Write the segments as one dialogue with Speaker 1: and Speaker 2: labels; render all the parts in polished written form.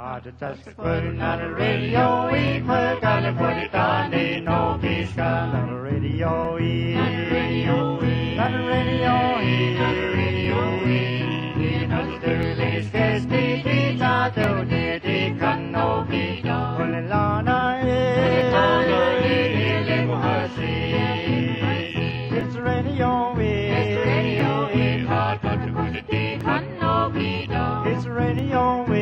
Speaker 1: Put on the radio, we put on the Putitani, no Pisca, on the radio, we, on the radio, we, on the radio, we, on the radio, we, in the Sturley's Kesty, Pita, to the Cano, Pita, when the Lana is, it's radio, we, it's radio, we, hot, but to put the Cano, Pita, it's radio, we.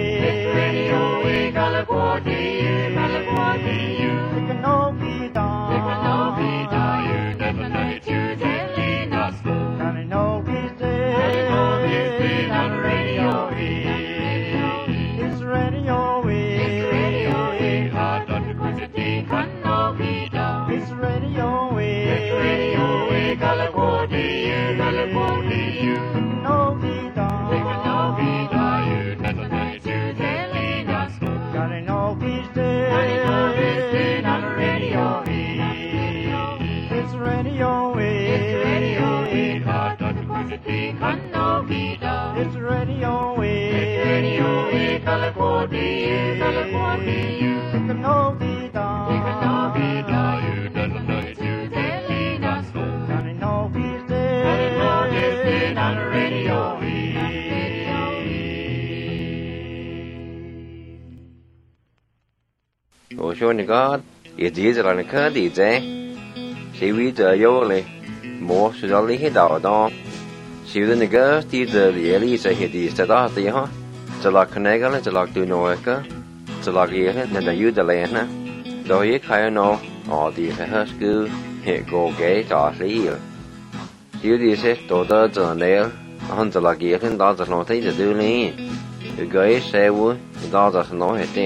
Speaker 2: Cho nên có ý chí là nó khá đi chứ chỉ vì giờ vô này mua số đó lấy hết đầu đó chỉ vì nó có thì giờ để lấy sẽ hết đi sẽ đó thì haจะหลักคะแนนก็แล้วจะหลักตัวน้อยก็จะหลักเยอะเนี่ยจะยืดจะแรงนะโดยใครเนาะอ๋อดีแค่ฮัสคือเหตุโกเกจ่อสียืดดีเสร็จตัวเตอร์จะเนี่ยอันจะหลักเยอะขึ้นต่อจะลองที่จะดูนี่เกย์เซวุ้ยต่อจะสนองเหตุ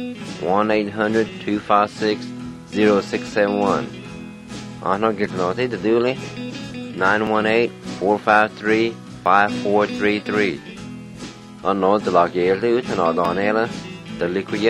Speaker 2: 1-800-256-0671 anh nói cái nói thế từ đi 918-453-5433 anh nói từ là cái lưu thì nó đó này là từ lịch quy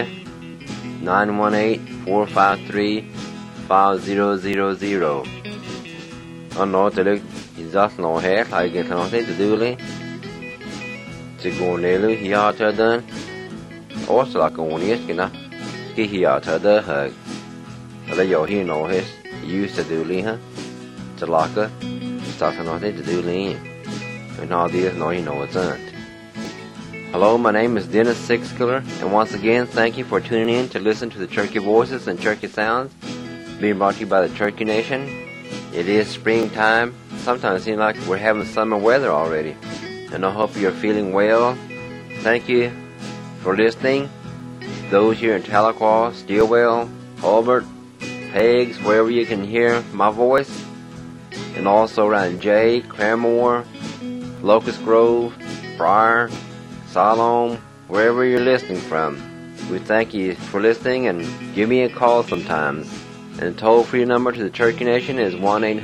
Speaker 2: 918-453-5000 anh nói từ lịch rất nó hết lại cái nói thế từ đi chỉ còn này lưu hiểu cho đơn ố là còn nhất cái nào cái hiểu cho đơn hơi là giờ hi nó hết used to do li ha Jalaka starts on to do li and all these no you know it's not. Hello, my name is Dennis Sixkiller, and once again thank you for tuning in to listen to the Turkey Voices and Turkey Sounds being brought to you by the Turkey Nation. It is springtime. Sometimes it seems like we're having summer weather already, and I hope you're feeling well. Thank you for listening. Those here in Tahlequah, Stilwell, Hulbert, Pegs, wherever you can hear my voice, and also around Jay, Claremore, Locust Grove, Briar, Siloam, wherever you're listening from. We thank you for listening, and give me a call sometimes. And the toll-free number to the Turkey Nation is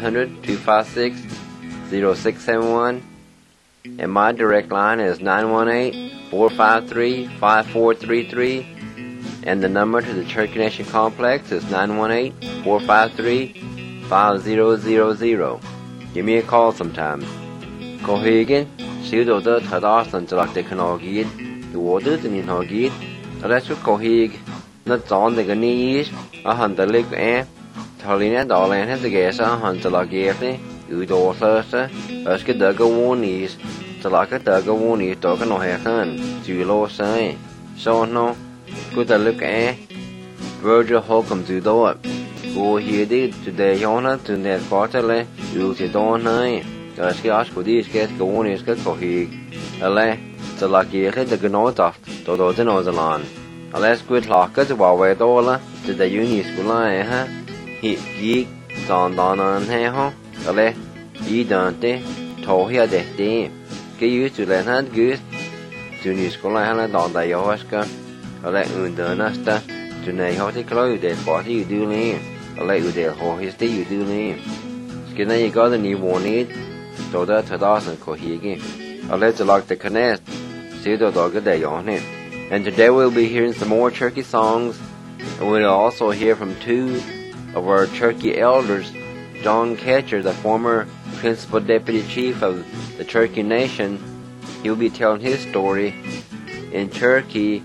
Speaker 2: 1-800-256-0671, and my direct line is 918-453-5433. And the number to the Turkey Nation Complex is 918-453-5000. Give me a call sometime. Cô Higgin, siêu đồ tớ thật đó sẵn cho lạc để khăn hò ghiết. Dù tớ tình hình hò ghiết. Ở đây chút cô Hig, nó chọn để cái ní ở hẳn tớ lịch em. Thờ lý nét đỏ lên hết tớ ghé xa hẳn cho lạc ghép đi. Đồ sơ sơ. Ở cái tớ cơ vô ní. Cho lạc cái tớ cơ vô ní tớ cái nọ hẹp hơn. Chữ lô sơi. So nó. Cô ta lúc Virgil Holcomb từ đó cô hier đi today hona từ net quarter le yêu thì đó này cái áo của đi cái cô này cái cô hi ale cho là kia cái cái nói tập đó đó thế nào lan ale squid lock cái bảo vệ đó là từ đại uni school này ha hi gi chọn đó nên hay ha ale đi đàn thế thổ hiện để thế cái yêu từ lên hết cứ uni school này là đòn đại học cái ale under nasta today how they close that party you do ne ale you there how his day you do ne cái này có the new one so that thadasan ko hi again ale to like the connect see the dog day on it. And today we'll be hearing some more Turkey songs, and we'll also hear from two of our Turkey elders, John Ketcher, the former principal deputy chief of the Turkey Nation. He'll be telling his story in Turkey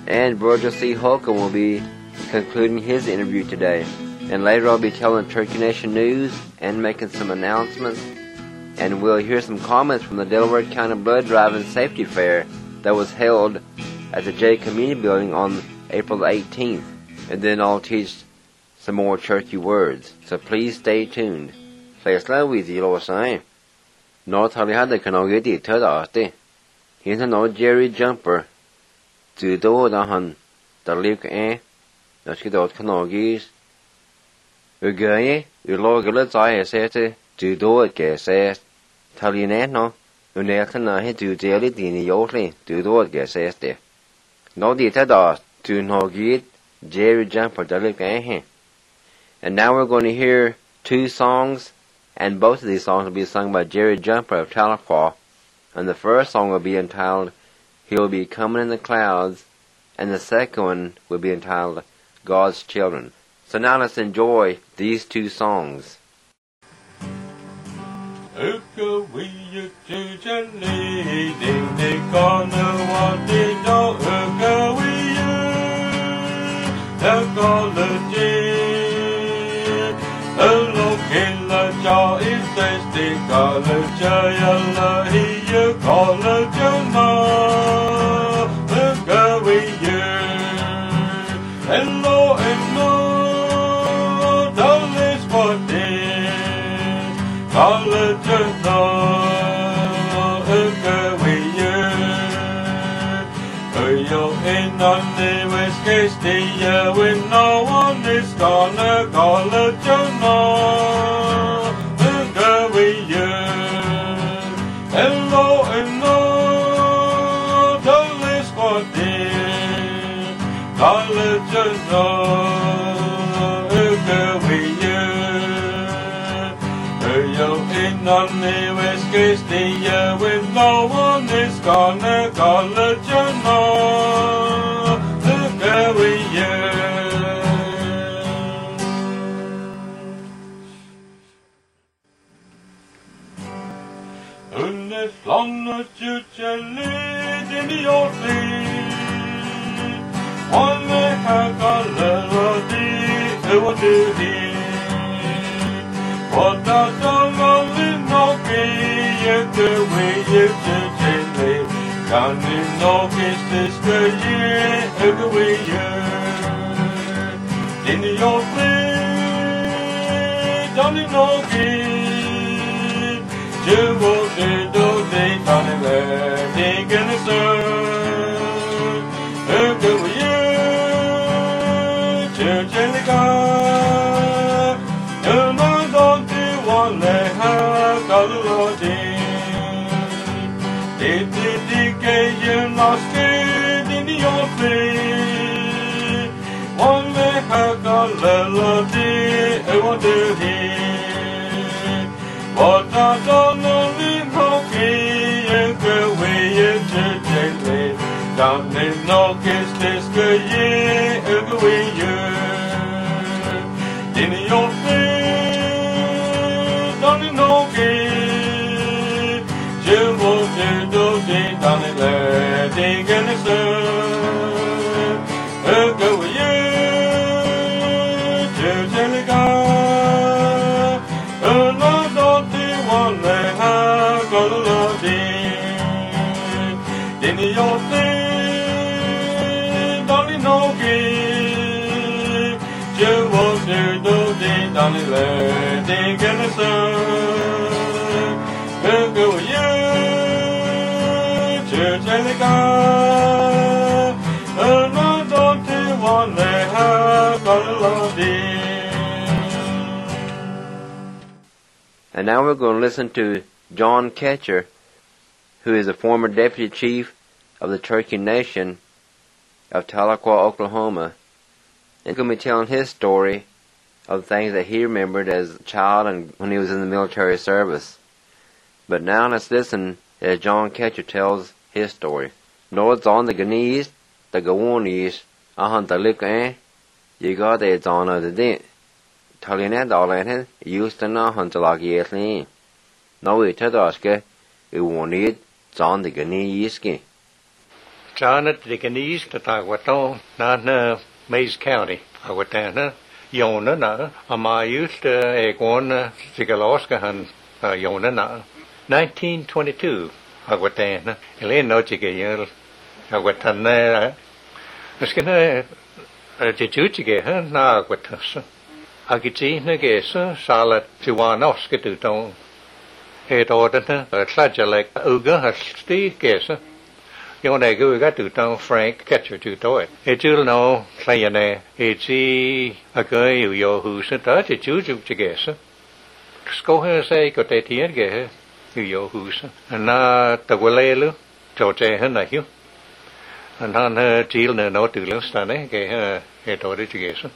Speaker 2: And Virgil C. Holcomb will be concluding his interview today. And later I'll be telling Turkey Nation news and making some announcements. And we'll hear some comments from the Delaware County Blood Drive and Safety Fair that was held at the J Community Building on April 18th. And then I'll teach some more Cherokee words. So please stay tuned. Let's start with the Lord saying. North Hollywood can all get it to the art. Here's an old Jerry Jumper. To do the hun. The live eh. That's get out canogis. Ugaye, Uloglet I said to do it, guess says. Tell you no. Unetana to daily dini yotly to do it, guess says there. No detail to no get Jerry Jumper the live eh. And now we're going to hear two songs, and both of these songs will be sung by Jerry Jumper of Tahlequah. And the first song will be entitled, He'll Be Coming in the Clouds, and the second one will be entitled, God's Children. So now let's enjoy these two songs.
Speaker 1: Cho ít tết thì có lời chơi là hi yêu có lời cho nó cơ vi hello don't let for day có lời cho nó cơ vi yo in on the west case the year when no one is gonna call lời cho nó hello, don't list for day. College and no, yo in on the west case the year when no one is gonna college and no, long as you lead in your feet, one may have a little deep, what do he? What does the lonely no be, the way you gently, can you know kiss this good year, every way you in your feet, don't you know you will do they can't let they can serve. Go with you, church and the God. No, no, don't you want to have God the Lord in? Did you lost it in your feet? One may have God the Lord in, what do he? What I don't know in hockey, and go away into gently. Down in no kiss this good year, and go away you. In your feet, down in hockey. Jim will do the down in there, they can serve. And go away you, to gently go. In your thing, don't know it. You won't do the darling land, they can serve. Go with you, church and the God. No, don't you want to have God alone?
Speaker 2: And now we're going to listen to John Ketcher, who is a former deputy chief of the Cherokee Nation of Tahlequah, Oklahoma. And he's going to be telling his story of things that he remembered as a child and when he was in the military service. But now let's listen as John Ketcher tells his story. Nords on the Ganese, the Gawonies, ahan the lick you got it on the dent. Talinet all in it, used to know hunter like yetly. No, we tell us, you won't need on the Ganese.
Speaker 3: Janet Dickenese to Taguaton, not Mays County, Aguatana, Yona na, Amayus to Egon, Sigaloska, and Yona na. 1922, Aguatana, Elena Chigayel, Aguatana, Skina, Jijuchige, na Aguatas. Agici Nagesa, Salat Tiwanoska to Don. Het ordene, Tlajalek, Uga, Sti Gesa. Yonegu got to Don Frank, catcher to do it. It you'll know, Clayane, it's a guy yo who's a touch, it's usual to guess. Scoher say, got that here, get yo who's, and not the Willelu, George and I you. And on her Jill no to Lustane, get her it ordered to guess.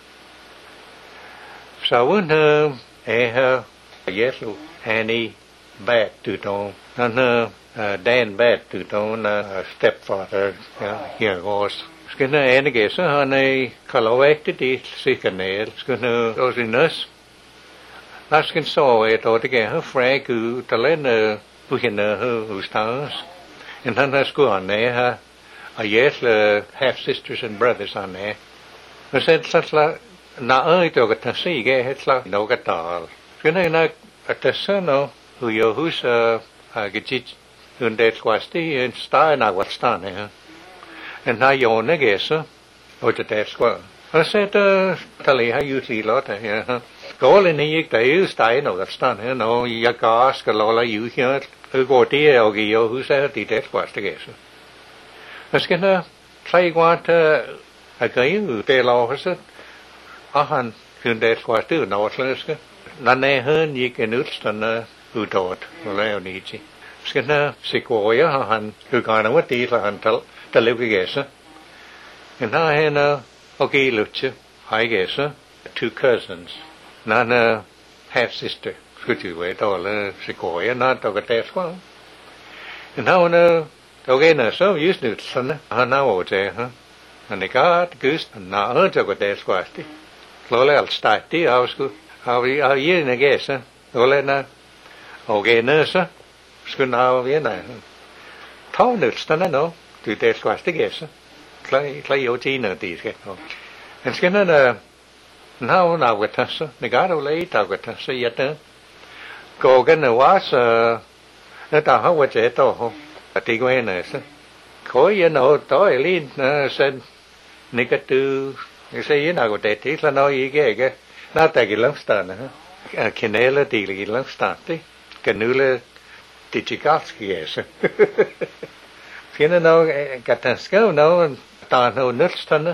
Speaker 3: So when her yes, Annie back to Don, and Dan back to Don, stepfather, here was. Skinner and guess, honey, collected the sick nail, skinner those in us. Laskin saw it altogether, Frank, who to lend who stars. And then let's go on there, yes, half sisters and brothers on there. I said, such like, na ơi tôi có thấy cái hết là đâu cái tờ cái này là cái số nó hữu hữu cái gì hơn để qua tí star nào qua star này ha and now you know cái số ở cái test qua I said ta lấy hay usually lot ha có lên này cái star nào cái star này nó ya gas cái lo là hữu here cái gọi tí ở cái hữu hữu sẽ tí test qua cái số cái này try qua cái người tê lo hết han kun det var stu norslöska nanne hön gick en utstanna utåt och leonici skena sikoya han hukana vad tid han tal lugesa and ha hena okay luche I guess two cousins nana half sister skulle ju vara alla sikoya not to get well and how na okay na so used to sanna han now det ha and they got goose na hör to get det Lole al stati ausku au yene gesa lole na ogenesa skuna viena taunustana no tu te swasti gesa klai otina tiske en skena na wetasa negaro lei ta wetasa yata go gana was na ta ha wete to ho ati gwena sa ko yeno to elin sen nikatu you say you know what that is, I know you get not that you stan, Canela dealing in Stanty, Canula Tichikovsky, yes. You know, Gatansko, no, and Tano Nutstan,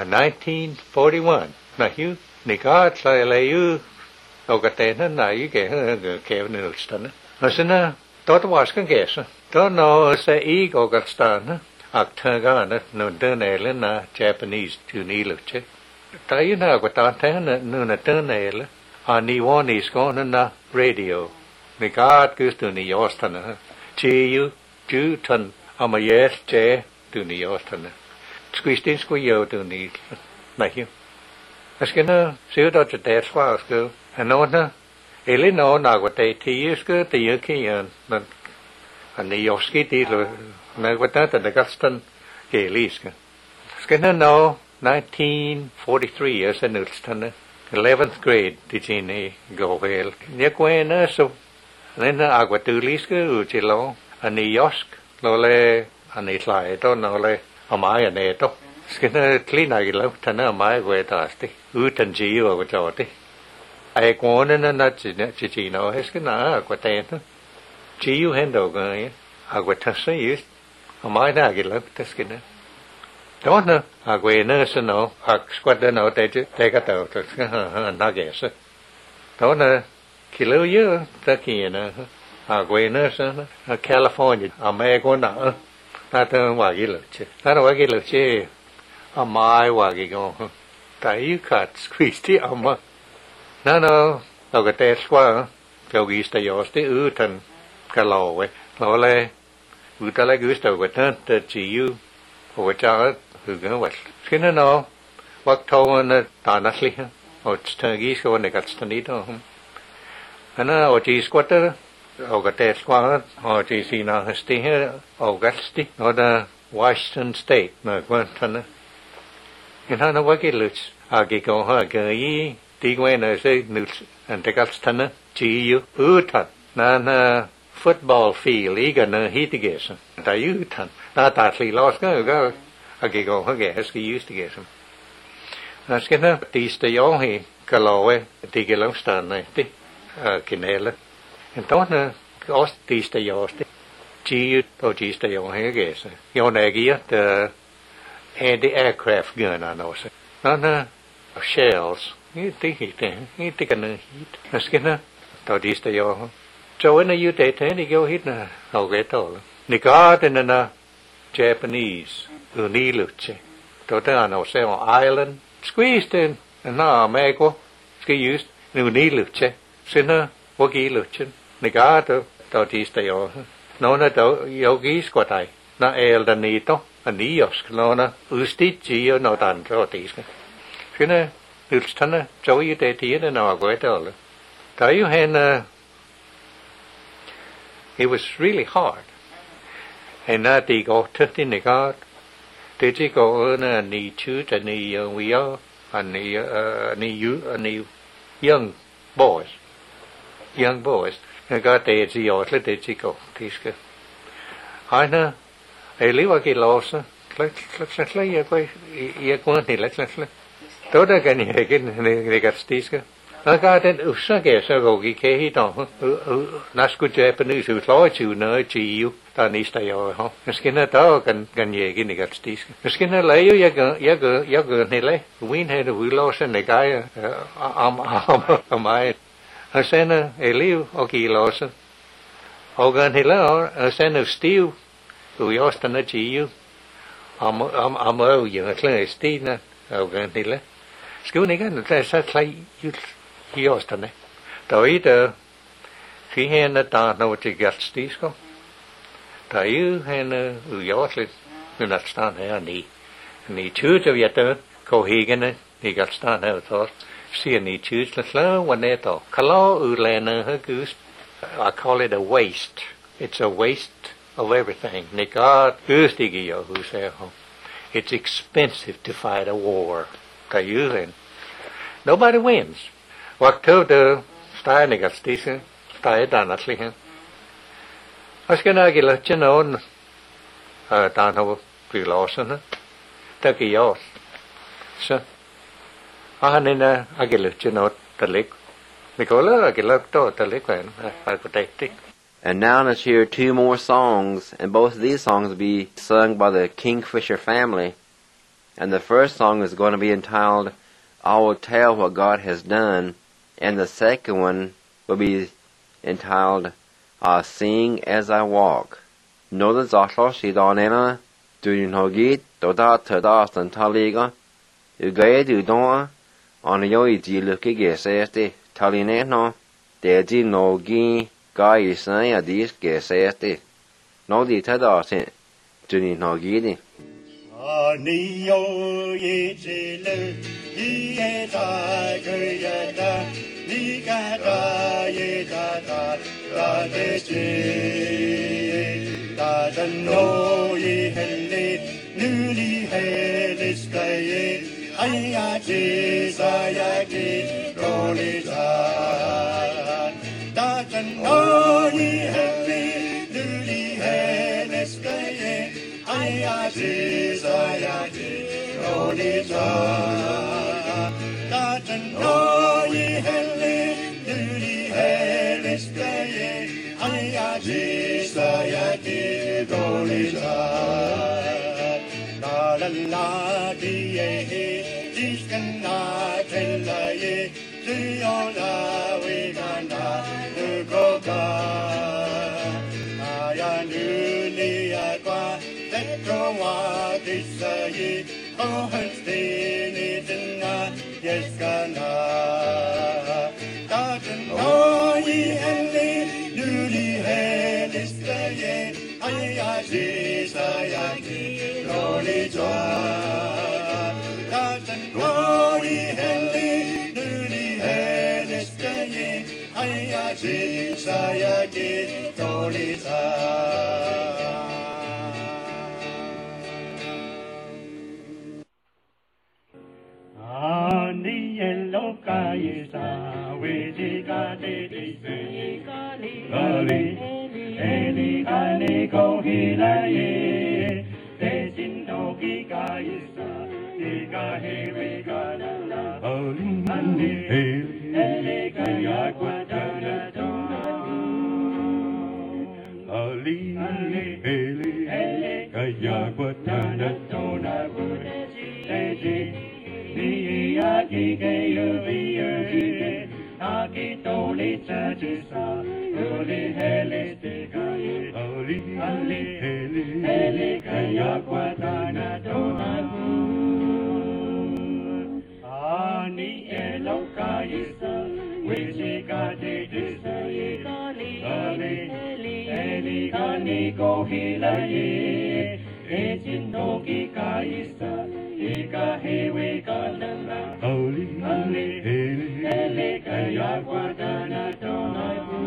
Speaker 3: 1941. Now you, Nikat, lay you, Ogatana, now you get Kevin Nutstan. I said, thought was can guess. Don't know, say, ego got stan. Actagana, no Dunale, na Japanese to Niluche. Tayana, what Antana, no Dunale, on the one is gone na radio. The guard goes to the Ostana. Chiu, Juton, I'm a yes, J, to the Ostana. Squeezed in squeal to the Nahu. I was gonna see what the death was go. And on Elino, now what they tears go, the Yuki and the Yoski dealer. Na what that the Gaston Galiska. Skinner no 1943 years in Ulston, 11th grade did he go well. Yakwena so then Aguatuliska Uchilo and the Yosk Lole and the Slide no le Amaya Neto. Skinner clean Agilo Tana my way tasty. Utan Gio with Joti. I go on in a nut Chino Heskina Aquatana. Gio Hendo Aguatasa used. Mai na cái lớp tất cả đó nữa quê nữa sao nó squat đó nó tới cái tàu nó ghé sao đó nữa khi lâu giờ tất kia nữa quê nữa sao California America nữa ta thường vào cái lớp chứ ta nói cái lớp chứ mai vào cái con tại cắt Christy mà nó cái test qua cái gì tới giờ tới thành cái lò vậy lò lên Utala gusto with that you or child who go with. Skin no, what told on Donatly, or Sturgis or Negatstanito. And now, G squatter, or got that squad, or GC now stay here, or Gusty, or the Washington State mà quan thân á cái nó với cái lịch cái câu hỏi cái tí quen là sẽ lịch anh ta cắt thân á chỉ yêu thật na football field ý cái nó hit cái gì ta yêu thật ta ta chỉ lost cái cái câu hỏi cái cái used cái gì cái nó tí tới yếu thì cái lò ấy tí cái lông stan này tí cái này là cái đó nó cái tí tới yếu tí chỉ tôi chỉ tới yếu hay cái gì yếu này cái anti-aircraft gun on those. No, shells. You think cái này hit. Nó cái nó, tao đi tới yo. So when you take any go hit na, I'll get all. Nikat in na Japanese, uni luche. Tao ta no say on island, squeezed in, and na America, ski used, uni luche. Sina, wagi luche. Nikat tao đi tới yo. No na tao yogi squatai. Na el da nito. Anios, Kelowna, Ustitchi, no dan, Rotis. Finna, Ulstana, Joey Detin, and our great all. Tayu hen, it was really hard. And that he got in the guard. Did he go on a knee shoot, and we are, and the young boys. Young boys. And got the Ziotla, did he go, Tiska. I know. Lý qua cái lò sao, lấy cái quan thì lấy. Tối đó cái này cái cái stis cái, nó cái đến usa cái sao gọi cái gì đó, nasco Japanese nói chịu nói chịu, ta ní stay ở ha, cái nó đó cái gì cái này cái stis cái nó lấy cái này lấy, win hay là lò sao này cái ai, ở sen Lý ở cái lò sao, ở cái này là ở sen steel. Tụi Austin nó chỉ yêu, ông ở giữa cái steel nè, ở gần thì là, cứu này cái người ta thấy yêu Austin này, tới đó khi hen nó ta nó chỉ gạt steel không, thấy hen ở Austin nó đặt stand này anh chưa cho biết đó, câu hi cái này thì gạt stand này thôi, xin anh chưa là vấn đề đó, kalau ở lên nó cứ, I call it a waste, it's a waste. Of everything. It's expensive to fight a war. Nobody wins. What to do? Stay negative. Stay down at least. I was going to get let you know. Down over the Lawson. Take yours. So, I get let you know the lake. Because I get let to the lake and I protect it.
Speaker 2: And now let's hear two more songs, and both of these songs will be sung by the Kingfisher family. And the first song is going to be entitled, I Will Tell What God Has Done, and the second one will be entitled, I'll Sing As I Walk. Know the Zotlo Shidonena, Durin Hogit, Doda Tada Santaliga, Ugay Dudon, on the Yoiji Luki Gesesti, Talineno, Deji Nogi, Guy is saying a disc gesesti. No di tada sin. Juni no gini.
Speaker 1: Nio ye chile, ye ta kuyada, nikata ye tata, ta de chi. Ta no ye heli, nuli helis kaye, aya chi sayaki, rolita. No ye happy, newly had escape. I only doesn't know ye happy, newly had escape. I only la la la di this cannot tell ye. We gonna go I knew the aqua that go what is ye. Oh, stay in yes, gonna. Doesn't know ye and me, do the head is the ye. I see, Lolly John. Doesn't know ye and me, do the head is the ye. I see, Sayaki, Lolly John. la ye, e jin no ki ka isa, e ka he we ka la la. Ane ele ka ya kwa ta na to na ku. Ali ele ka ya kwa ta na to na ku. E jin ni ya ki ke yu ye, a ki to le cha chi sa, uli hele te ka ye. Ali ele ka ya kwa ta na to na ku. Ani elo ka isa, we ka te isa ye. Ali eli ka ni ko hila ye, e jin no ki ka isa, e ka he we ka la la. Ali ele ka ya kwa ta na to na ku.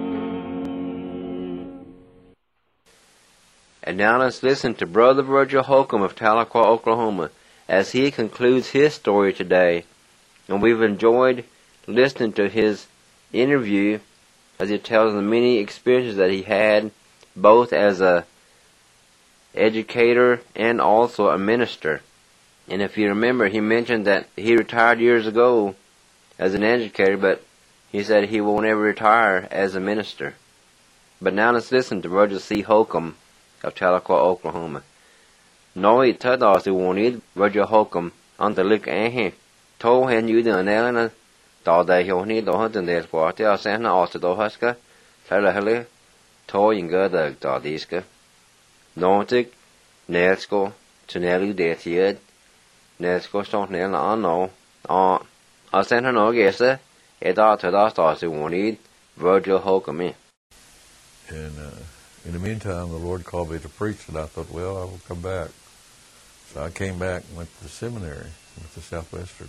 Speaker 2: And now let's listen to Brother Virgil Holcomb of Tahlequah, Oklahoma, as he concludes his story today. And we've enjoyed listening to his interview as he tells the many experiences that he had, both as a educator and also a minister. And if you remember, he mentioned that he retired years ago as an educator, but he said he will never retire as a minister. But now let's listen to Virgil C. Holcomb of Tahlequah, Oklahoma. Nói thơ đó sự wanted Virgil Holcomb on the look ahe. Told hen you the anelana tỏ đại hiểu ni đó hơn từng đề quả theo sáng nó ở đó hết cả. Thế là hele thôi những cái đời tỏ đi cả. Nói tức Nesco to nelu để thiệt. Nesco xong nel là anh nó. Ở sáng nó ghé sẽ. Đó thơ đó tỏ sự wanted Virgil Holcomb me.
Speaker 4: And in the meantime, the Lord called me to preach, and I thought, well, I will come back. So I came back and went to the seminary, went to Southwestern.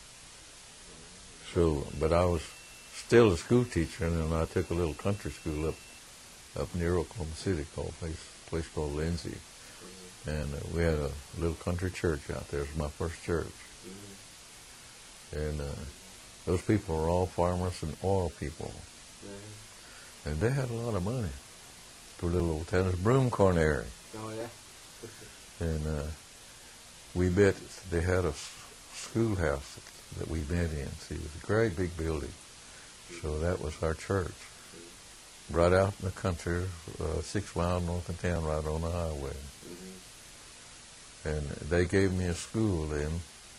Speaker 4: So, but I was still a school teacher, and then I took a little country school up near Oklahoma City called a place called Lindsay. And we had a little country church out there. It was my first church. And those people were all farmers and oil people. And they had a lot of money. To a little old town, it's Broom Cornary.
Speaker 2: Oh, yeah.
Speaker 4: And we met, they had a schoolhouse that we met in. See, it was a great big building. So that was our church. Right out in the country, 6 miles north of town, right on the highway. And they gave me a school then.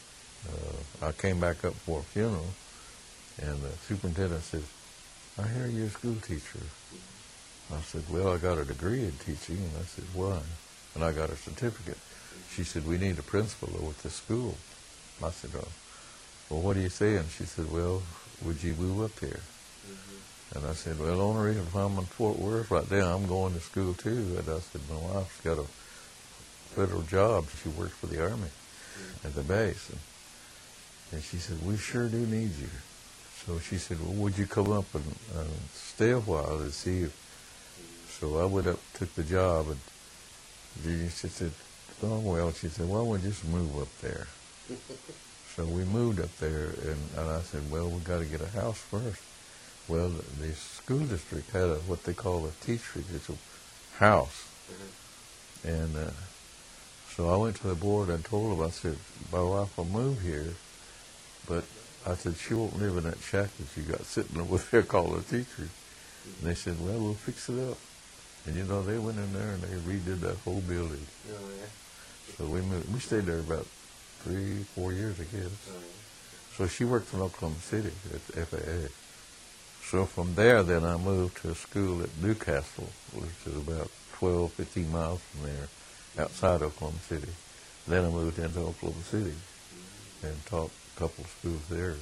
Speaker 4: I came back up for a funeral, and the superintendent says, I hear you're a school teacher. I said, well, I got a degree in teaching. And I said, why? And I got a certificate. She said, we need a principal over at the school. I said, well, what are you saying? She said, well, would you move up here? And I said, well, the only reason if I'm in Fort Worth right now, I'm going to school too. And I said, my wife's got a federal job. She works for the Army at the base. And she said, we sure do need you. So she said, well, would you come up and stay a while and see if... So I went up, took the job, and she said, oh, well, she said, well, we'll just move up there. So we moved up there, and I said, well, we've got to get a house first. Well, the school district had what they call a teacher. It's a house. And so I went to the board and told them, I said, my wife will move here, but I said, she won't live in that shack that you got sitting over there called a teacher. And they said, well, we'll fix it up. And, you know, they went in there and they redid that whole building.
Speaker 2: Oh, yeah.
Speaker 4: So we moved. We stayed there about 3-4 years, I guess.
Speaker 2: Oh, yeah.
Speaker 4: So she worked in Oklahoma City at the FAA. So from there, then I moved to a school at Newcastle, which is about 12-15 miles from there, outside Oklahoma City. Then I moved into Oklahoma City and taught a couple of schools there.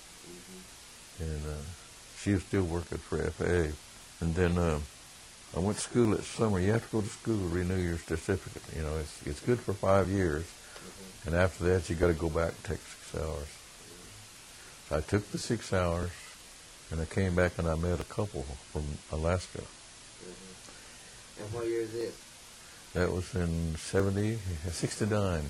Speaker 4: And she was still working for FAA. And then I went to school that summer. You have to go to school to renew your certificate. You know, it's good for 5 years. And after that, you got to go back and take 6 hours. So I took the 6 hours, and I came back and I met a couple from Alaska.
Speaker 2: And what year is this?
Speaker 4: That was in 69.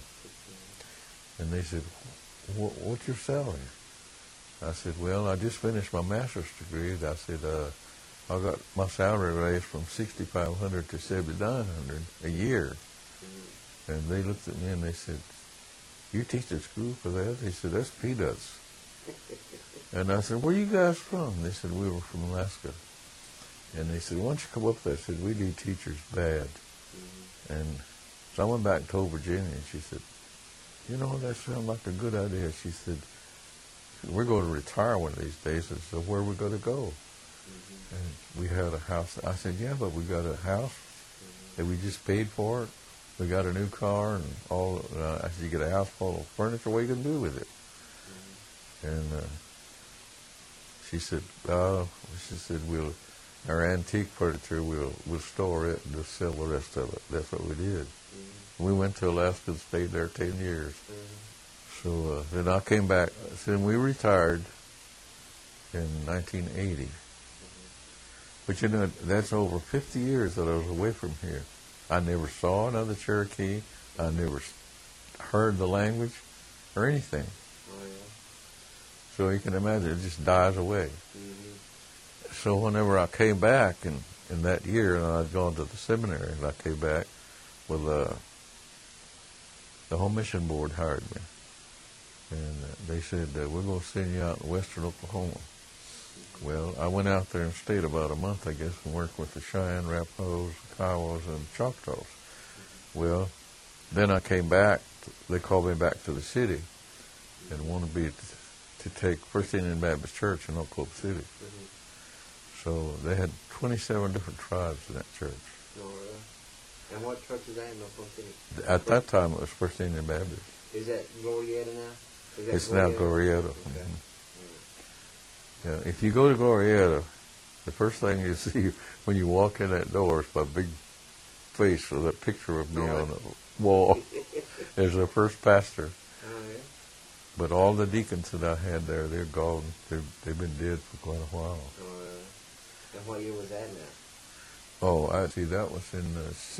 Speaker 4: And they said, what's your salary? I said, well, I just finished my master's degree. I said, I got my salary raised from $6,500 to $7,900 a year. And they looked at me and they said, "You teach at school for that?" They said, "That's peanuts." And I said, "Where you guys from?" They said, "We were from Alaska." And they said, "Why don't you come up there?" I said, "We need teachers bad." And so I went back and told Virginia, and she said, "You know, that sounds like a good idea." She said, "We're going to retire one of these days." And so where are we going to go? And we had a house. I said, "Yeah, but we got a house that we just paid for it. We got a new car and all." I said, "You get a house full of furniture. What are you going to do with it?" And she said, "We'll our antique furniture. We'll store it and just sell the rest of it." That's what we did. We went to Alaska and stayed there 10 years. So then I came back. So then we retired in 1980. But you know, that's over 50 years that I was away from here. I never saw another Cherokee. I never heard the language or anything.
Speaker 2: Oh, yeah.
Speaker 4: So you can imagine, it just dies away.
Speaker 2: Mm-hmm.
Speaker 4: So whenever I came back in that year, and I'd gone to the seminary, and I came back with the Home Mission Board hired me. And they said, "We're going to send you out in western Oklahoma." Well, I went out there and stayed about a month, I guess, and worked with the Cheyenne, Rapos, Kiowas, and Choctaws. Well, then I came back. They called me back to the city and wanted me to take First Indian Baptist Church in Oklahoma City. So they had 27 different tribes in that church.
Speaker 2: Oh, really? And what church is that in Oklahoma City?
Speaker 4: At that time, it was First Indian Baptist.
Speaker 2: Is that Glorieta now?
Speaker 4: It's now Glorieta.
Speaker 2: Okay.
Speaker 4: Yeah, if you go to Glorieta, the first thing you see when you walk in that door is my big face with a picture of me on the wall. There's our first pastor.
Speaker 2: Oh, yeah.
Speaker 4: But all the deacons that I had there, they're gone. They've been dead for quite a while.
Speaker 2: Oh, really? And what year was that now?
Speaker 4: Oh, I see. That was in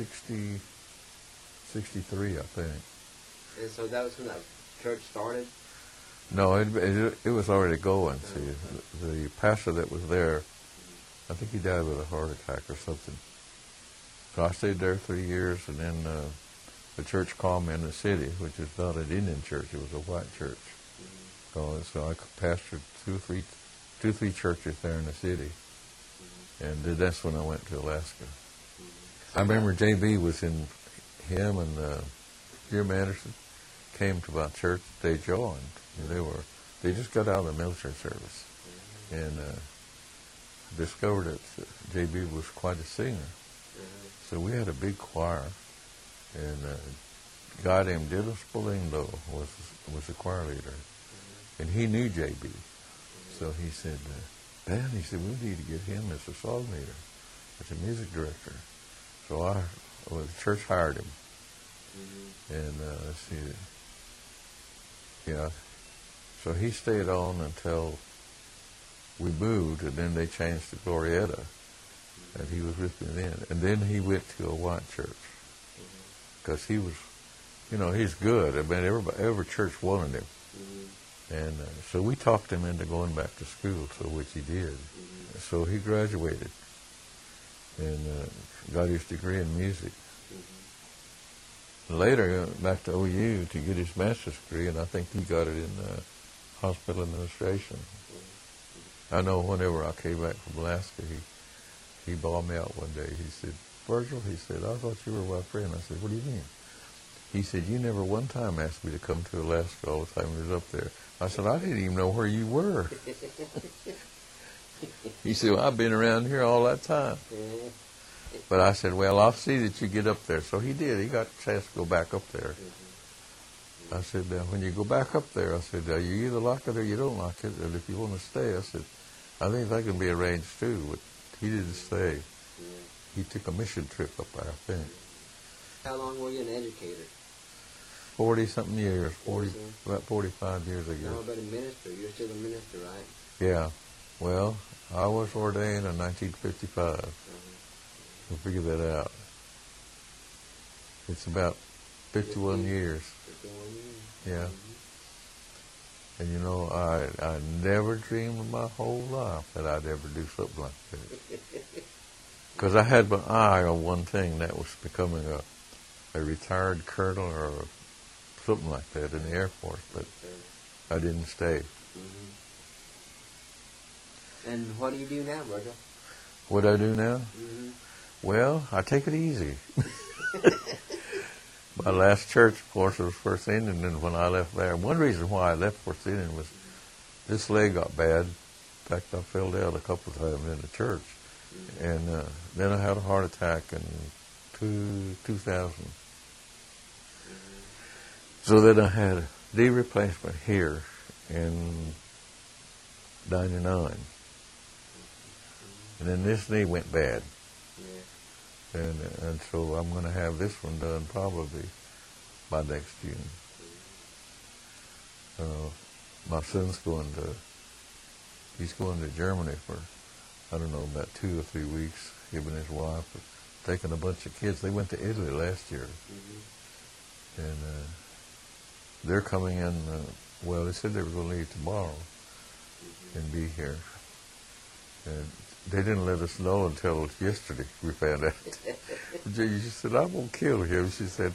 Speaker 4: 63, I think.
Speaker 2: And so that was when that church started?
Speaker 4: No, it was already going. See, the pastor that was there, I think he died with a heart attack or something. So I stayed there 3 years, and then the church called me in the city, which is not an Indian church; it was a white church. So I pastored two, three churches there in the city, and that's when I went to Alaska. I remember J.B. was in him and Jim Anderson came to my church. They joined. They just got out of the military service, and discovered that J.B. was quite a singer. So we had a big choir, and a guy named Diddle Spolindo was the choir leader, and he knew J.B. So he said, "Dan," he said, "we need to get him as a song leader, as a music director." So the church hired him, and let's see, yeah. So he stayed on until we moved, and then they changed to Glorieta, and he was with me then. And then he went to a white church, because he was, he's good. I mean, every church wanted him. And so we talked him into going back to school, which he did. So he graduated and got his degree in music. Later, he went back to OU to get his master's degree, and I think he got it in hospital administration. I know whenever I came back from Alaska, he bawled me out one day. He said, "Virgil," he said, "I thought you were my friend." I said, "What do you mean?" He said, "You never one time asked me to come to Alaska all the time you was up there." I said, "I didn't even know where you were." He said, "Well, I've been around here all that time." But I said, "Well, I'll see that you get up there." So he did. He got a chance to go back up there. I said, "Now, when you go back up there," I said, "you either like it or you don't like it. And if you want to stay," I said, "I think that can be arranged too." But he didn't stay. He took a mission trip up there, I think.
Speaker 2: How long were you an educator?
Speaker 4: 40-something years, about 45 years ago.
Speaker 2: How about a minister? You're still a minister, right?
Speaker 4: Yeah. Well, I was ordained in 1955. So figure that out. It's about 51 years.
Speaker 2: 51 years.
Speaker 4: Yeah. And I never dreamed in my whole life that I'd ever do something like that. Because I had my eye on one thing, that was becoming a retired colonel or something like that in the Air Force, but I didn't stay.
Speaker 2: And what do you do now, Virgil?
Speaker 4: What I do now? Well, I take it easy. My last church, of course, was First Indian, and when I left there, one reason why I left First Indian was this leg got bad. In fact, I fell down a couple of times in the church. And then I had a heart attack in 2000. So then I had a knee replacement here in 99. And then this knee went bad. And so I'm going to have this one done probably by next June. My son's he's going to Germany for, I don't know, about 2 or 3 weeks. Him and his wife are taking a bunch of kids. They went to Italy last year. And they're coming in, well, they said they were going to leave tomorrow and be here. And they didn't let us know until yesterday we found out. She said, I'm going to kill him. She said,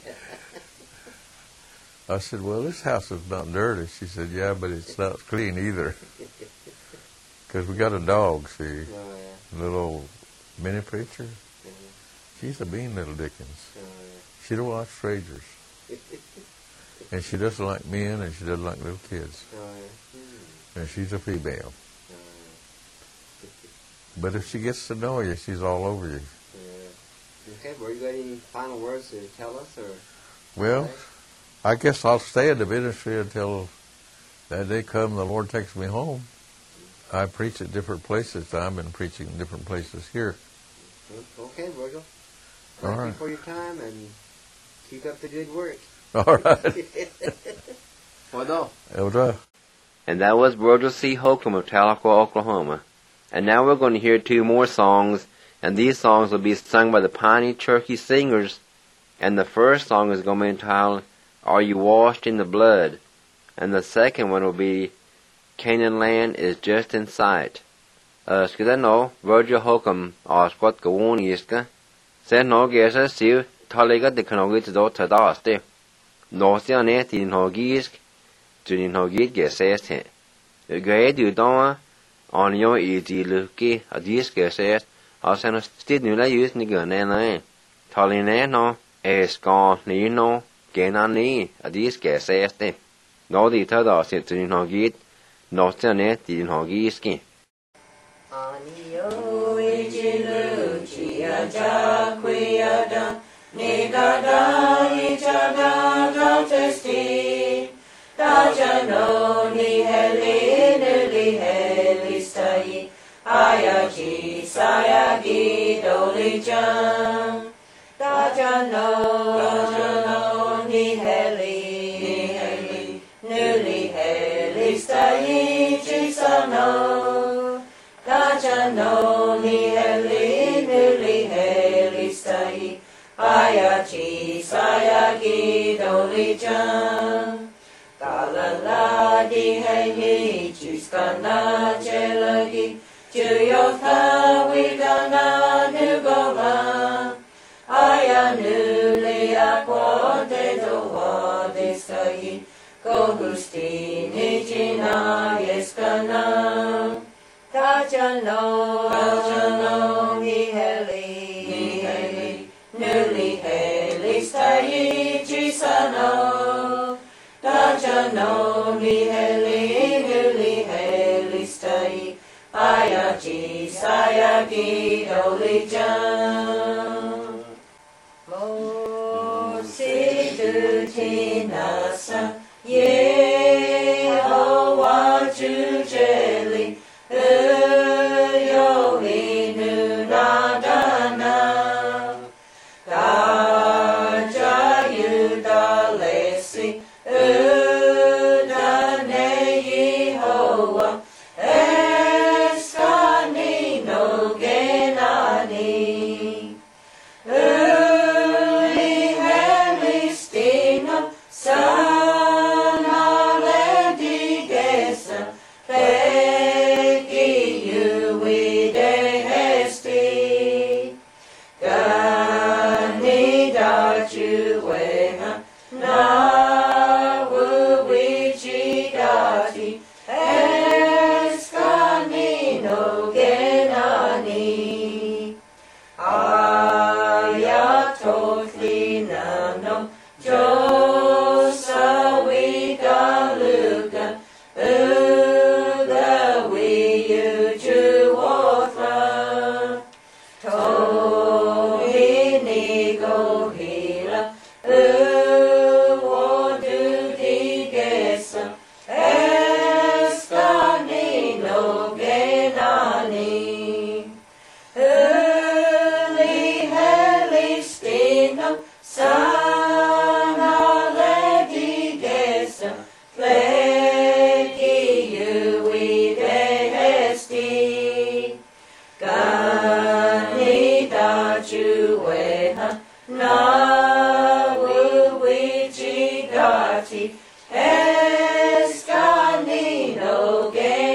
Speaker 4: I said, well, this house is not dirty. She said, yeah, but it's not clean either. Because we got a dog, see, a little old mini preacher. She's a mean little Dickens. She don't like strangers. And she doesn't like men, and she doesn't like little kids. And she's a female. But if she gets to know you, she's all over you.
Speaker 2: Okay, were you got any final words to tell us? Or
Speaker 4: well, I guess I'll stay in the ministry until that day comes the Lord takes me home. I preach at different places. I've been preaching in different places here.
Speaker 2: Okay, Virgil.
Speaker 4: All
Speaker 2: Thank
Speaker 4: right.
Speaker 2: you for your time, and keep up the good work.
Speaker 4: All right.
Speaker 2: Well, and that was Virgil C. Holcomb of Tahlequah, Oklahoma. And now we're going to hear 2 more songs, and these songs will be sung by the Piney Cherokee Singers. And the first song is going to be entitled, Are You Washed in the Blood? And the second one will be, Canaan Land is Just in Sight. Skal der nå, Virgil Holcomb og Scott Gawon iska. Sen nå gæsa siv, talega det kan også til til daste. Nå ser han et i din hogisk, til din hogit gæsast her. Gære du da, on jo i de lukke, og de gæsast, og sen sted nu la just ni gørne nej. Talene nå, skal ni nå, gæna ni, og de gæsast det. Nå de til daste til din hogit, nå ser han et i din hogiske.
Speaker 5: Anio ijilu chia jaquiyada nigada ijaga testi dajano ni heli stai ayaji sayagi dolijan dajano ni heli nuli heli stai jisano Dajano ni heli stai ayachi sayagi dolijan Talala di hei chuskana chelagi Chuyotha widana nugova Ayanuli aquate doha diskai Kohusti nijina yeskana Dajano ni heli nuli heli stai jisano Dajano ni heli stai ayaji sayagi dolijan Mo sidu tinasa Yehovah jujeli Yo inu nadana Daja yudalesi Udane Yehowa Eskani no genani Uli helistino Sana na wujidati eskani no genani ayatotli nano josa wida luka uda wiyuju wotha tohini gohila uwodu digesa eskani no genani uli helistino sana ledigesa pleki uidesti ganida jueha na wuwijigati eskani no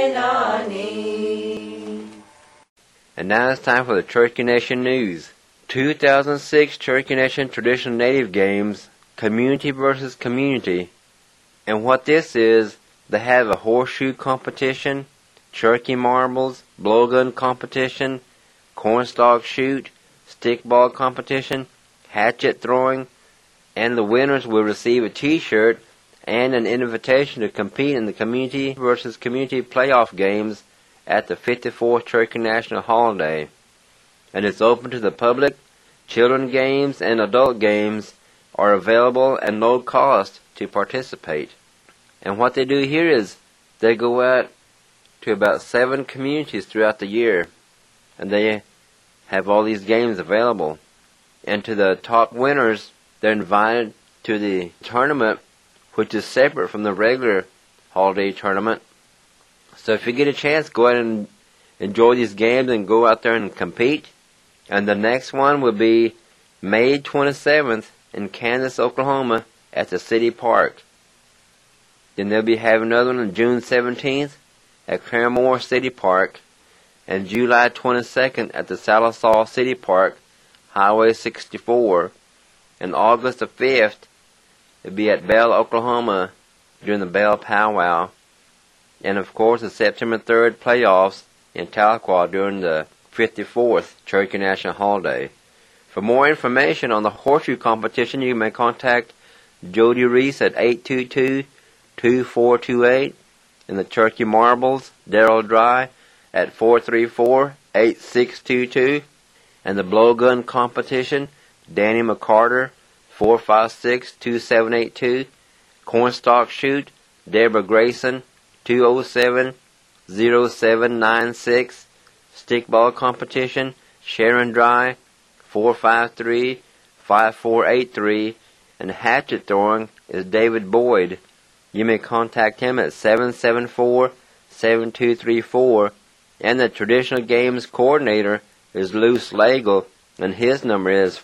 Speaker 5: genani.
Speaker 2: And now it's time for the Cherokee Nation News. 2006 Cherokee Nation Traditional Native Games, Community versus Community. And what this is, they have a horseshoe competition, Cherokee marbles, blowgun competition, cornstalk shoot, stickball competition, hatchet throwing, and the winners will receive a t-shirt and an invitation to compete in the Community versus Community playoff games at the 54th Cherokee National Holiday. And it's open to the public. Children games and adult games are available and no cost to participate. And what they do here is they go out to about 7 communities throughout the year, and they have all these games available. And to the top winners, they're invited to the tournament, which is separate from the regular holiday tournament. So if you get a chance, go out and enjoy these games and go out there and compete. And the next one will be May 27th in Kansas, Oklahoma at the City Park. Then they'll be having another one on June 17th at Claremore City Park, and July 22nd at the Sallisaw City Park, Highway 64. And August the 5th, it'll be at Bell, Oklahoma during the Bell Powwow. And of course the September 3rd playoffs in Tahlequah during the 54th Cherokee National Holiday. For more information on the horseshoe competition, you may contact Jody Reese at 822-2428, and the Cherokee Marbles, Darrell Dry, at 434-8622, and the blowgun competition, Danny McCarter, 456-2782, cornstalk shoot, Deborah Grayson, 207-0796, stickball competition, Sharon Dry, 453-5483, and hatchet throwing is David Boyd. You may contact him at 774-7234, and the traditional games coordinator is Lou Slagle, and his number is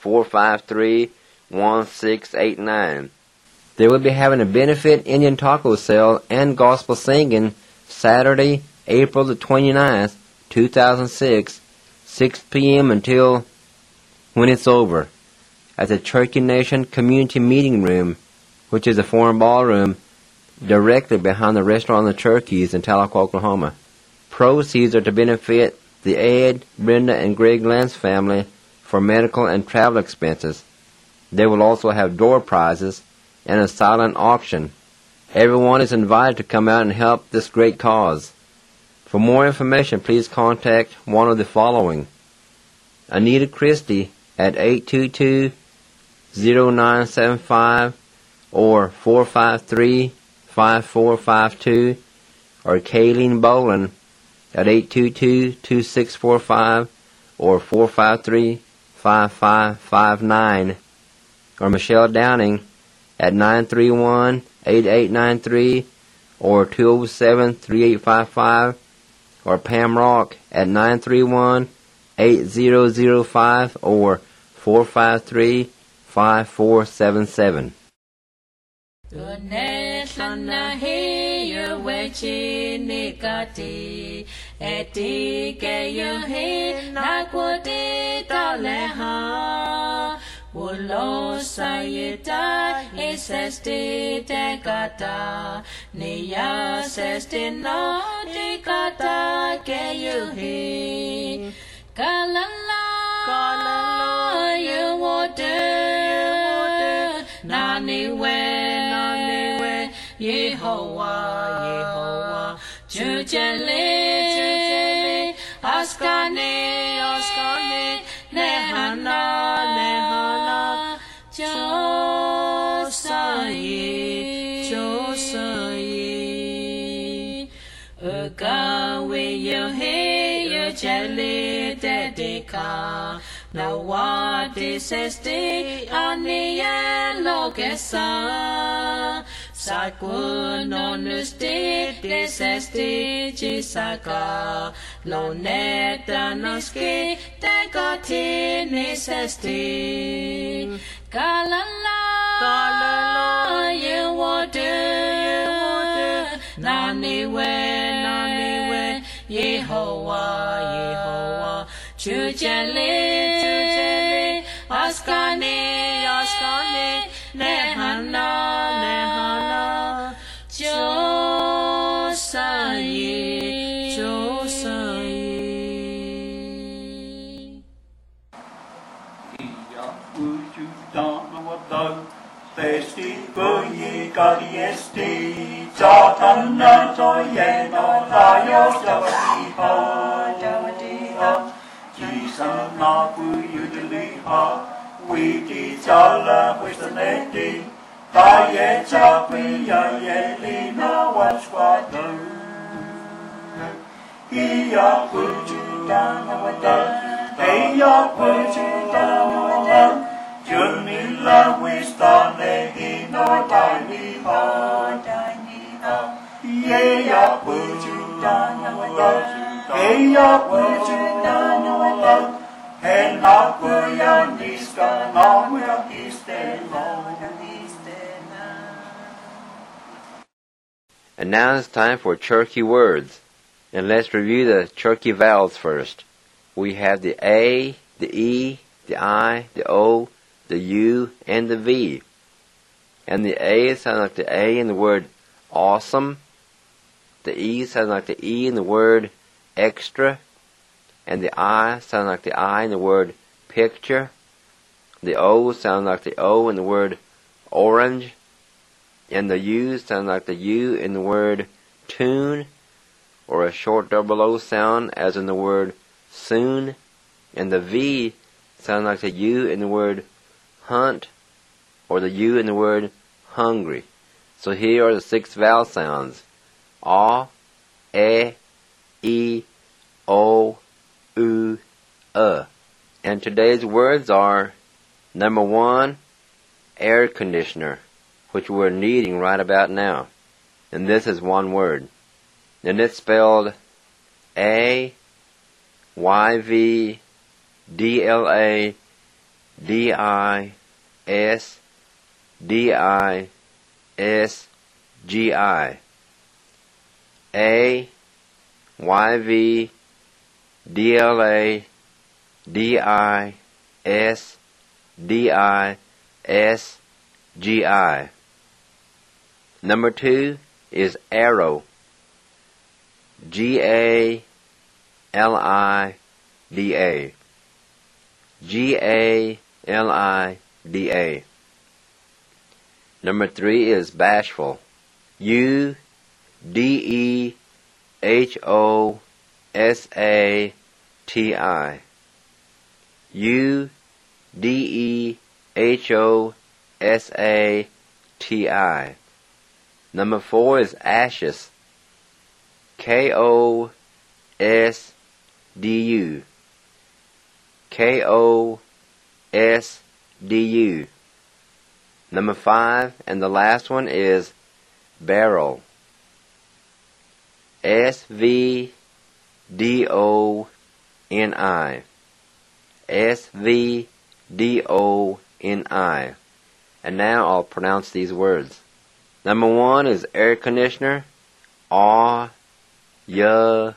Speaker 2: 453-1689. They will be having a benefit Indian taco sale and gospel singing Saturday, April the 29th, 2006, 6 p.m. until when it's over, at the Cherokee Nation Community Meeting Room, which is a foreign ballroom directly behind the Restaurant of the Cherokees in Tahlequah, Oklahoma. Proceeds are to benefit the Ed, Brenda, and Greg Lance family for medical and travel expenses. They will also have door prizes and a silent auction. Everyone is invited to come out and help this great cause. For more information, please contact one of the following: Anita Christie at 822-0975 or 453-5452, or Kayleen Boland at 822-2645 or 453-5559, or Michelle Downing at 931-8893 or 207-3855, or Pam Rock at 931-8005 or 453-5477.
Speaker 5: Ulo sayita isesti tekata Niya sesti no tekata keyuhi Kalala you water Naniwe Yehovah Chujele Askane Nehana Josaye Ugawe Yohe Jele Dedeka Nawadi Sesti Aniya Logesa Sakun onusti desesti chisaka Loneta noski tegati nesesti Kalala you water Naniwe Yehovah Chujele Askane Nehana Josaye
Speaker 1: Ia ujudana wadau Testi kuyi kaliesti Jatana toyeno Layos dawadiha Jisana kuyudiliha Wiki jala wistaneti Taye chapiya yelina waswadu Iya ujudana wadau Iya ujudana wadau Junila wistane hino dainiha Iya ujudana wadau Iya ujudana wadau Hena kuya niska namuya istena
Speaker 2: And now it's time for Cherokee words. And let's review the Cherokee vowels first. We have the A, the E, the I, the O, the U, and the V. And the A sounds like the A in the word awesome. The E sounds like the E in the word extra. And the I sounds like the I in the word picture. The O sounds like the O in the word orange. And the U sounds like the U in the word tune, or a short double O sound as in the word soon. And the V sounds like the U in the word hunt, or the U in the word hungry. So here are the 6 vowel sounds. A, E, O, U, And today's words are, number 1, air conditioner, which we're needing right about now. And this is one word. And it's spelled AYVDLADISDISGI. AYVDLADISDISGI. Number 2 is arrow. GALIDA. GALIDA. Number 3 is bashful. UDEHOSATI. UDEHOSATI. Number 4 is ashes. KOSDU. KOSDU. Number 5, and the last one is barrel. SVDONI. SVDONI. And now I'll pronounce these words. Number 1 is air conditioner. A, Y,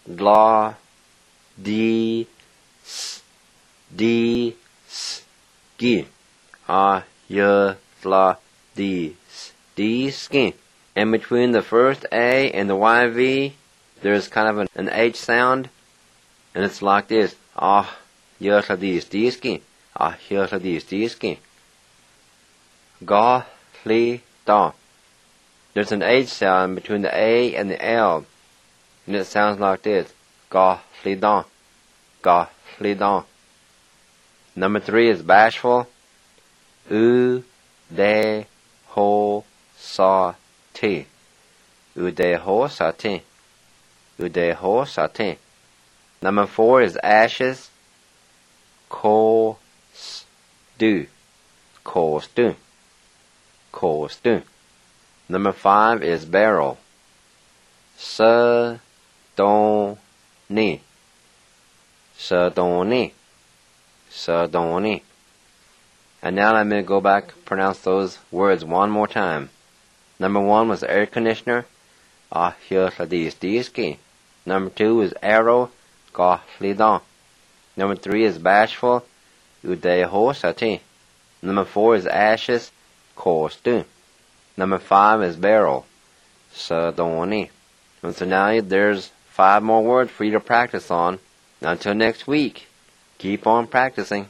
Speaker 2: GLA, D, S, D, S. ski. Ah, yeah, la, D ski. And between the first A and the YV, there's kind of an H sound, and it's like this. Ah, yeah, la, D ski. Ah, yeah, la, D ski. Ga, li, da. There's an H sound between the A and the L, and it sounds like this. Ga, li, da. Ga, li, da. Number 3 is bashful. U, de, ho, sa, ti. U, de, ho, sa, ti. U, de, ho, sa, ti. Number 4 is ashes. Ko, s, do. Ko, stu. Ko, stu. Number 5 is barrel. Sa, don, ni. Sa, don, ni. Sa, don, ni. And now let me go back and pronounce those words one more time. Number 1 was air conditioner. Ah, here, la, ski. Number 2 is arrow. Ga, li, da. Number 3 is bashful. U, de, ho, sa, ti. Number 4 is ashes. Ko, stu. Number 5 is barrel. Sa, don, ni. And so now there's 5 more words for you to practice on. Until next week, keep on practicing.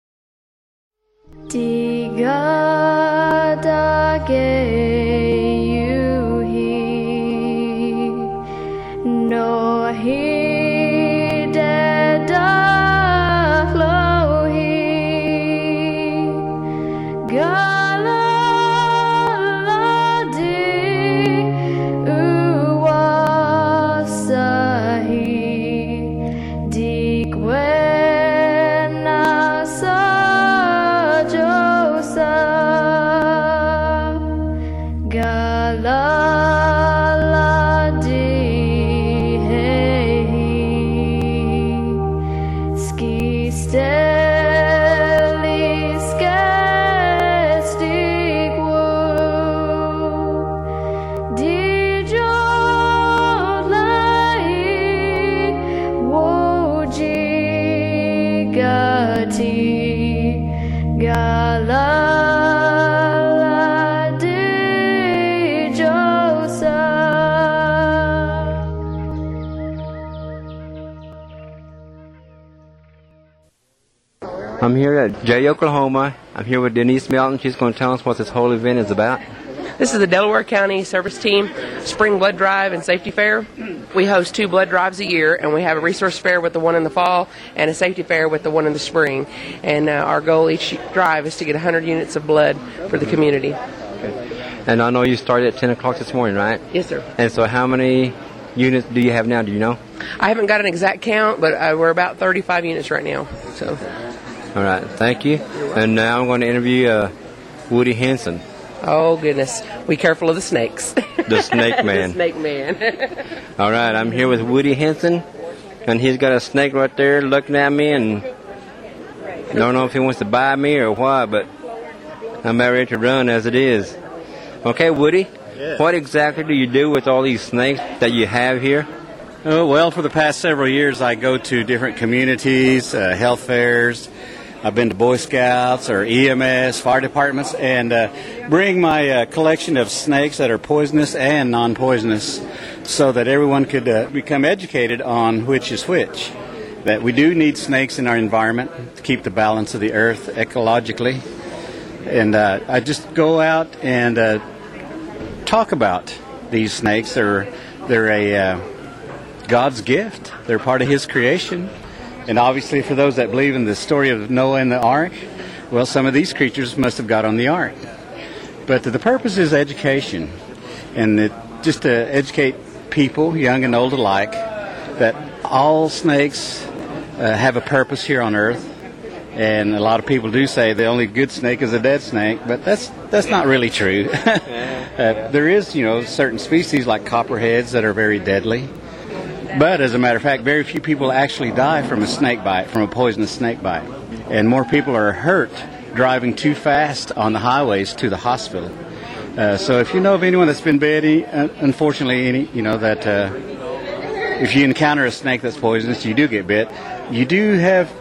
Speaker 6: Diga dage yuhi no hi de da lohi gala di uwasahi digwe
Speaker 2: I'm here at Jay, Oklahoma. I'm here with Denise Melton. She's going to tell us what this whole event is about.
Speaker 7: This is the Delaware County Service Team Spring Blood Drive and Safety Fair. We host 2 blood drives a year, and we have a resource fair with the one in the fall and a safety fair with the one in the spring. And our goal each drive is to get 100 units of blood for the community.
Speaker 2: Okay. And I know you started at 10 o'clock this morning, right?
Speaker 7: Yes, sir.
Speaker 2: And so how many units do you have now? Do you know?
Speaker 7: I haven't got an exact count, but we're about 35 units right now. So.
Speaker 2: All right, thank you. And now I'm going to interview Woody Henson.
Speaker 7: Oh, goodness. Be careful of the snakes.
Speaker 2: The snake man.
Speaker 7: The snake man.
Speaker 2: All right, I'm here with Woody Henson, and he's got a snake right there looking at me, and I don't know if he wants to bite me or what, but I'm about ready to run as it is. Okay, Woody, What exactly do you do with all these snakes that you have here?
Speaker 8: Well, for the past several years, I go to different communities, health fairs. I've been to Boy Scouts or EMS, fire departments, and bring my collection of snakes that are poisonous and non-poisonous so that everyone could become educated on which is which. That we do need snakes in our environment to keep the balance of the earth ecologically. And I just go out and talk about these snakes. They're a God's gift. They're part of His creation. And obviously for those that believe in the story of Noah and the ark, well, some of these creatures must have got on the ark. But the purpose is education. And just to educate people, young and old alike, that all snakes have a purpose here on earth. And a lot of people do say the only good snake is a dead snake, but that's not really true. There is, certain species like copperheads that are very deadly. But as a matter of fact, very few people actually die from a snake bite, from a poisonous snake bite. And more people are hurt driving too fast on the highways to the hospital. So if you know of anyone that's been bit, unfortunately, that if you encounter a snake that's poisonous, you do get bit. You do have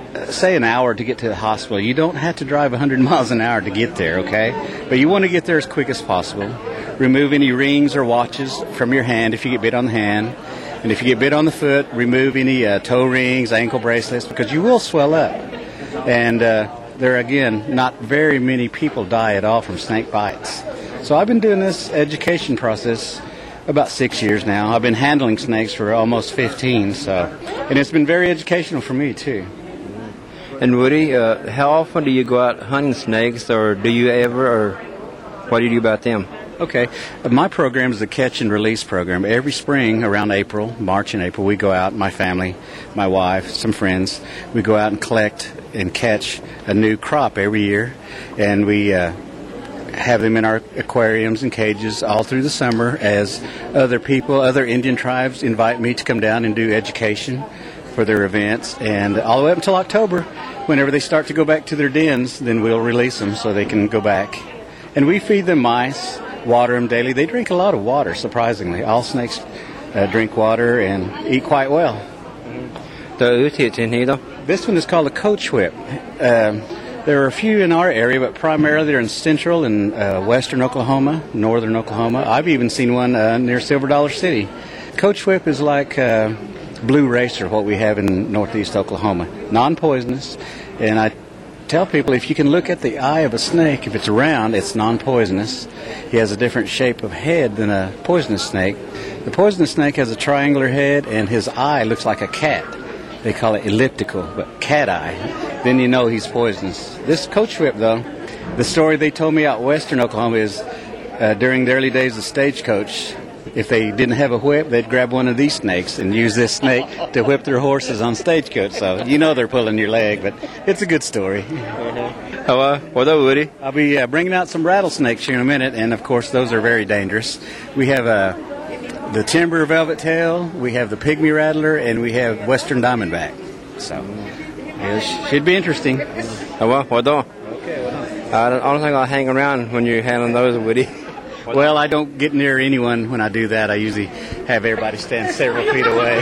Speaker 8: say an hour to get to the hospital. You don't have to drive 100 miles an hour to get there, okay? But you want to get there as quick as possible. Remove any rings or watches from your hand if you get bit on the hand. And if you get bit on the foot, remove any toe rings, ankle bracelets, because you will swell up. And there, again, not very many people die at all from snake bites. So I've been doing this education process about 6 years now. I've been handling snakes for almost 15, and it's been very educational for me, too.
Speaker 2: And Woody, how often do you go out hunting snakes, or do you ever, or what do you do about them?
Speaker 8: Okay. My program is a catch and release program. Every spring around March and April, we go out, my family, my wife, some friends, we go out and collect and catch a new crop every year, and we have them in our aquariums and cages all through the summer as other people, other Indian tribes invite me to come down and do education for their events, and all the way up until October. Whenever they start to go back to their dens, then we'll release them so they can go back. And we feed them mice, water them daily. They drink a lot of water, surprisingly. All snakes drink water and eat quite well. This one is called a coach whip. There are a few in our area, but primarily they're in central and western Oklahoma, northern Oklahoma. I've even seen one near Silver Dollar City. Coach whip is like Blue Racer, what we have in northeast Oklahoma. Non-poisonous, and I tell people if you can look at the eye of a snake, if it's round, it's non-poisonous. He has a different shape of head than a poisonous snake. The poisonous snake has a triangular head, and his eye looks like a cat. They call it elliptical, but cat eye. Then you know he's poisonous. This coach whip, though, the story they told me out western Oklahoma is during the early days of Stagecoach, if they didn't have a whip, they'd grab one of these snakes and use this snake to whip their horses on Stagecoach. So you know they're pulling your leg, but it's a good story.
Speaker 2: Hello, what's up, Woody?
Speaker 8: I'll be bringing out some rattlesnakes here in a minute, and of course those are very dangerous. We have the timber velvet tail, we have the pygmy rattler, and we have western diamondback. So it should be interesting.
Speaker 2: Hello, what's up? I don't think I'll hang around when you're handling those, Woody.
Speaker 8: Well, I don't get near anyone when I do that. I usually have everybody stand several feet away.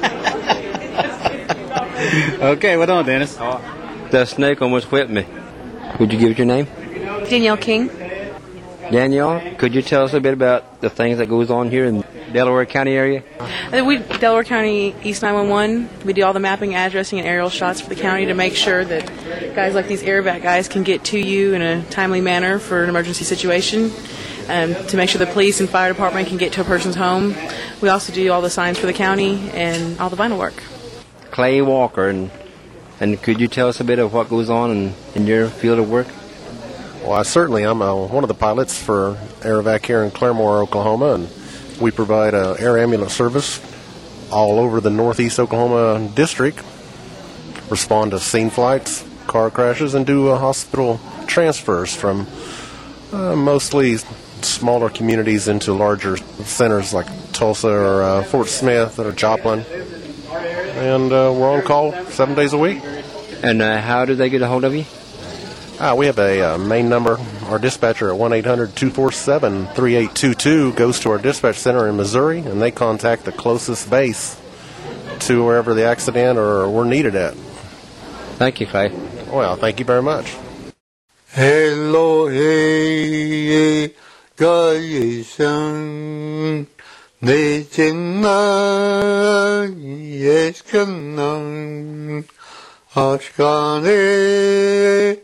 Speaker 8: Okay, what on, Dennis?
Speaker 2: The snake almost whipped me. Would you give it your name?
Speaker 9: Danielle King.
Speaker 2: Danielle, could you tell us a bit about the things that goes on here in Delaware County area?
Speaker 9: Delaware County East 911. We do all the mapping, addressing, and aerial shots for the county to make sure that guys like these airvac guys can get to you in a timely manner for an emergency situation. To make sure the police and fire department can get to a person's home. We also do all the signs for the county and all the vinyl work.
Speaker 2: Clay Walker, and could you tell us a bit of what goes on in your field of work?
Speaker 10: Well, I'm one of the pilots for Aerovac here in Claremore, Oklahoma, and we provide air ambulance service all over the northeast Oklahoma district, respond to scene flights, car crashes, and do hospital transfers from mostly smaller communities into larger centers like Tulsa or Fort Smith or Joplin. And we're on call 7 days a week.
Speaker 2: And how do they get a hold of you?
Speaker 10: We have a main number. Our dispatcher at 1-800-247-3822 goes to our dispatch center in Missouri, and they contact the closest base to wherever the accident or we're needed at.
Speaker 2: Thank you, Clay.
Speaker 10: Well, thank you very much.
Speaker 11: Hello, hey, 가이상 내 젠나 예스kannan 아시간에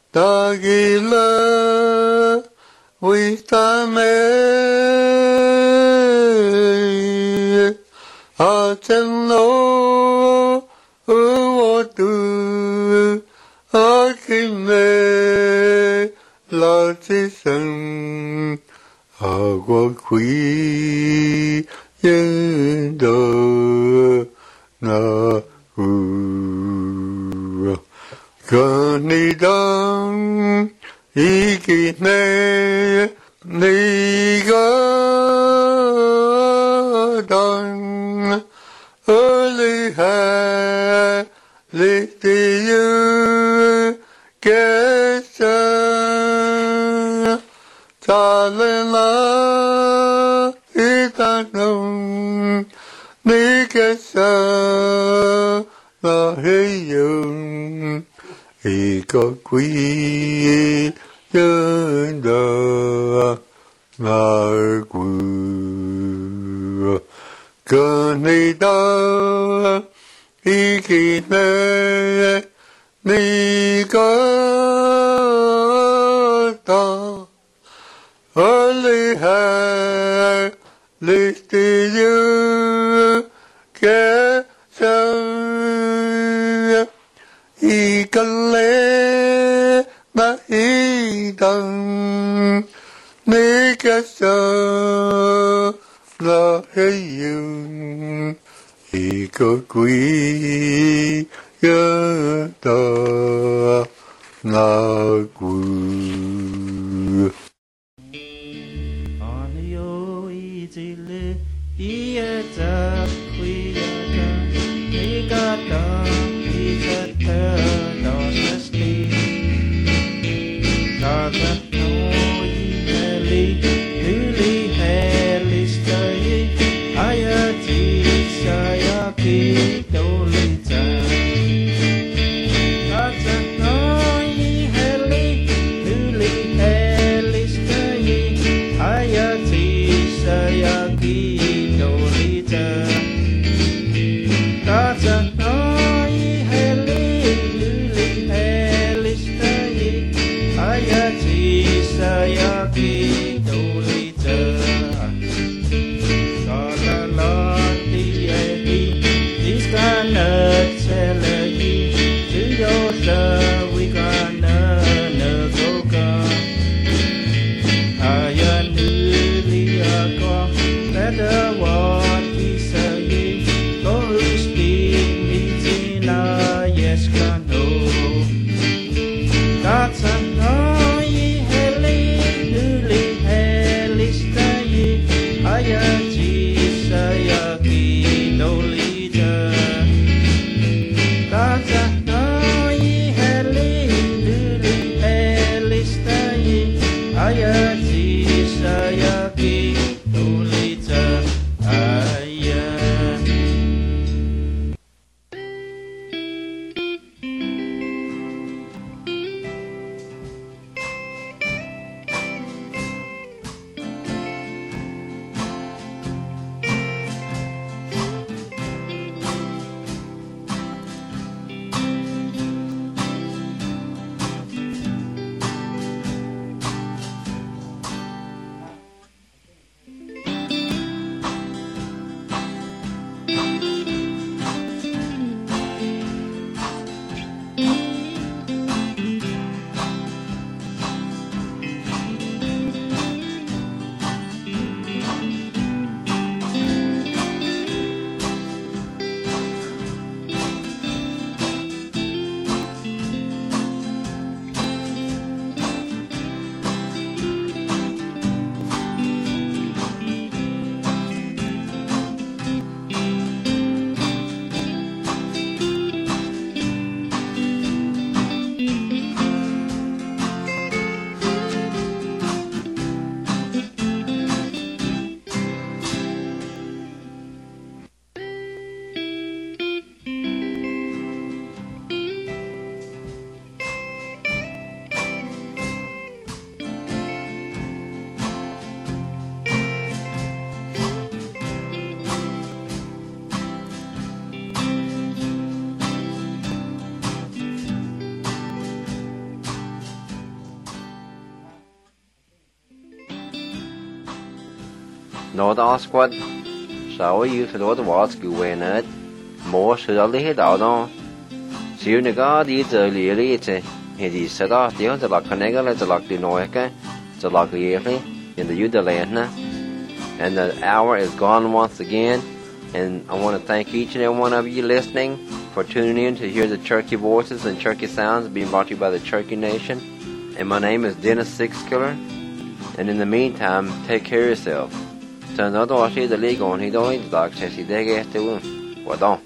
Speaker 11: 다길라 위타메 아젠노 우워두 아키네 라지상 아과퀴 yen도 나우 간이당 이기네 네가 당 얼리해 리티유 게사 잘래나 이다놈 네게사 나해요 He có quý nhân đờ ngà quỳ cơn đi ta ý kỳ nê ni có ta ở lý hà lý tì dư kẻ sang y cần lẽ na y đằng ni kẻ sang là hay dương y có quý nhớ ta na quỳ
Speaker 2: North Osquad, sao you for North Watts go in it, more should I lay it out on. Siêu này có đi từ lìa đi chứ, thì đi sẽ đó tiếng từ lạc cái này là từ lạc đi nói cái, từ lạc cái gì đấy, in the Udaland na. And the hour is gone once again, and I want to thank each and every one of you listening for tuning in to hear the Cherokee voices and Cherokee sounds being brought to you by the Cherokee Nation. And my name is Dennis Sixkiller. And in the meantime, take care of yourself. So another day the league on he don't like to see they get to him. Well, don't.